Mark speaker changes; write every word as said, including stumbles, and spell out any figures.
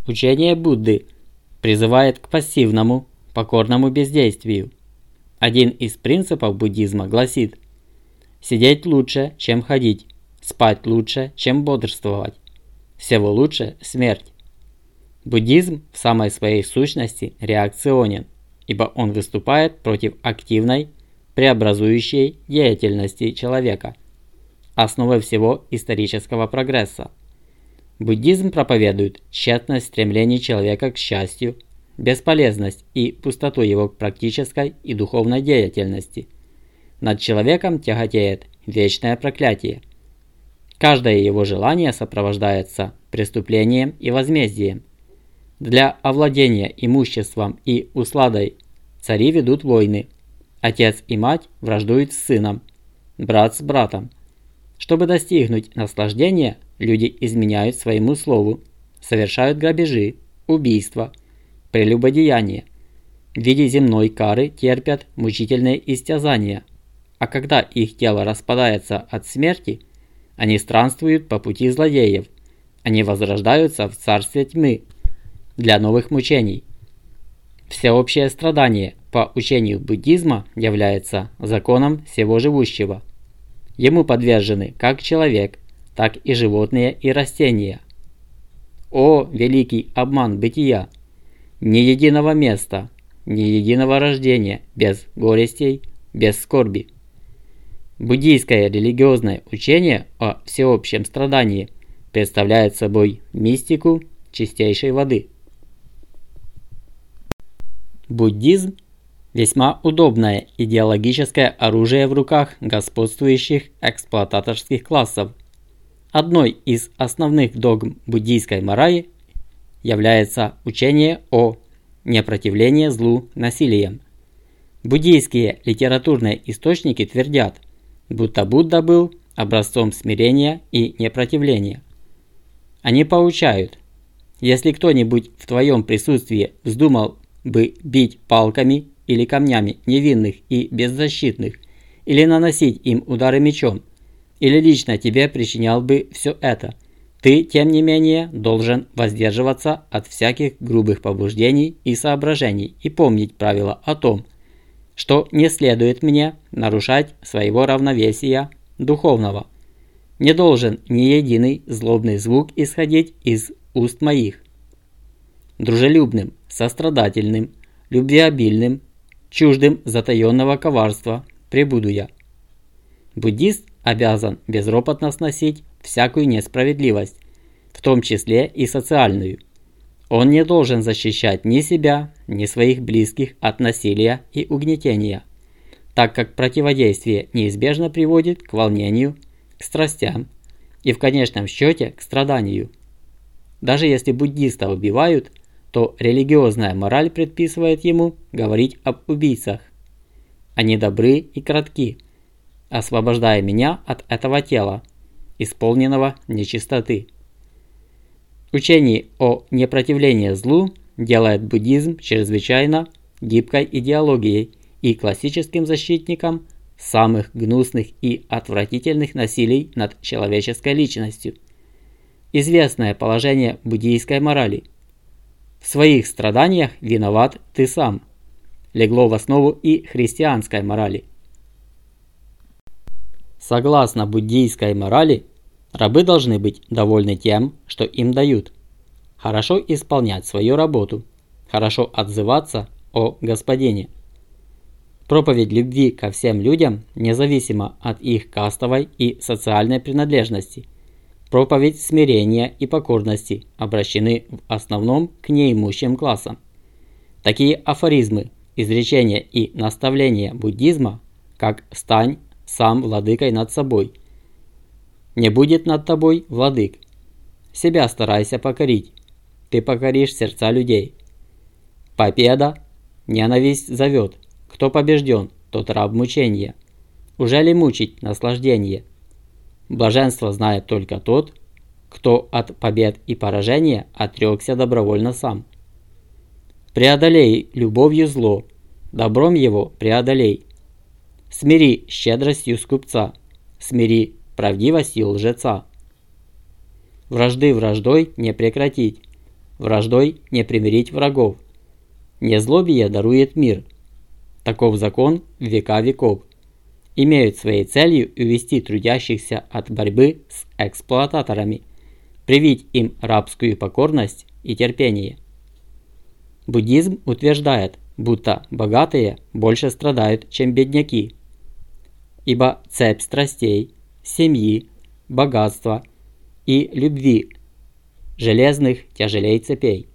Speaker 1: Учение Будды призывает к пассивному, покорному бездействию. Один из принципов буддизма гласит: сидеть лучше, чем ходить, спать лучше, чем бодрствовать, всего лучше смерть. Буддизм в самой своей сущности реакционен, ибо он выступает против активной, преобразующей деятельности человека, основой всего исторического прогресса. Буддизм проповедует тщетность стремлений человека к счастью, бесполезность и пустоту его практической и духовной деятельности. Над человеком тяготеет вечное проклятие. Каждое его желание сопровождается преступлением и возмездием. Для овладения имуществом и усладой цари ведут войны. Отец и мать враждуют с сыном, брат с братом. Чтобы достигнуть наслаждения, люди изменяют своему слову, совершают грабежи, убийства, прелюбодеяние. В виде земной кары терпят мучительные истязания, а когда их тело распадается от смерти, они странствуют по пути злодеев, они возрождаются в царстве тьмы для новых мучений. Всеобщее страдание по учению буддизма является законом всего живущего. Ему подвержены как человек, так и животные и растения. О, великий обман бытия! Ни единого места, ни единого рождения без горестей, без скорби. Буддийское религиозное учение о всеобщем страдании представляет собой мистику чистейшей воды. Буддизм – весьма удобное идеологическое оружие в руках господствующих эксплуататорских классов. Одной из основных догм буддийской морали является учение о непротивлении злу насилием. Буддийские литературные источники твердят, будто Будда был образцом смирения и непротивления. Они поучают: если кто-нибудь в твоем присутствии вздумал бы бить палками или камнями невинных и беззащитных, или наносить им удары мечом, или лично тебе причинял бы все это, ты, тем не менее, должен воздерживаться от всяких грубых побуждений и соображений и помнить правило о том, что не следует мне нарушать своего равновесия духовного. Не должен ни единый злобный звук исходить из уст моих. Дружелюбным, сострадательным, любвеобильным, чуждым затаенного коварства пребуду я. Буддист обязан безропотно сносить всякую несправедливость, в том числе и социальную. Он не должен защищать ни себя, ни своих близких от насилия и угнетения, так как противодействие неизбежно приводит к волнению, к страстям и в конечном счете к страданию. Даже если буддиста убивают, то религиозная мораль предписывает ему говорить об убийцах. Они добры и кратки, освобождая меня от этого тела, исполненного нечистоты. Учение о непротивлении злу делает буддизм чрезвычайно гибкой идеологией и классическим защитником самых гнусных и отвратительных насилий над человеческой личностью. Известное положение буддийской морали: в своих страданиях виноват ты сам, легло в основу и христианской морали. Согласно буддийской морали, рабы должны быть довольны тем, что им дают, хорошо исполнять свою работу, хорошо отзываться о господине. Проповедь любви ко всем людям, независимо от их кастовой и социальной принадлежности, проповедь смирения и покорности обращены в основном к неимущим классам. Такие афоризмы, изречения и наставления буддизма, как «стань сам владыкой над собой», «не будет над тобой владык», «себя старайся покорить», «ты покоришь сердца людей», «победа», «ненависть зовет», «кто побежден, тот раб мучения», «уже ли мучить наслаждение», «блаженство знает только тот, кто от побед и поражения отрекся добровольно сам», «преодолей любовью зло, добром его преодолей», «смири щедростью скупца, смири правдивостью лжеца», «вражды враждой не прекратить, враждой не примирить врагов. Незлобие дарует мир. Таков закон в века веков. Имеют своей целью увести трудящихся от борьбы с эксплуататорами, привить им рабскую покорность и терпение. Буддизм утверждает, будто богатые больше страдают, чем бедняки, ибо цепь страстей, семьи, богатства и любви железных тяжелей цепей.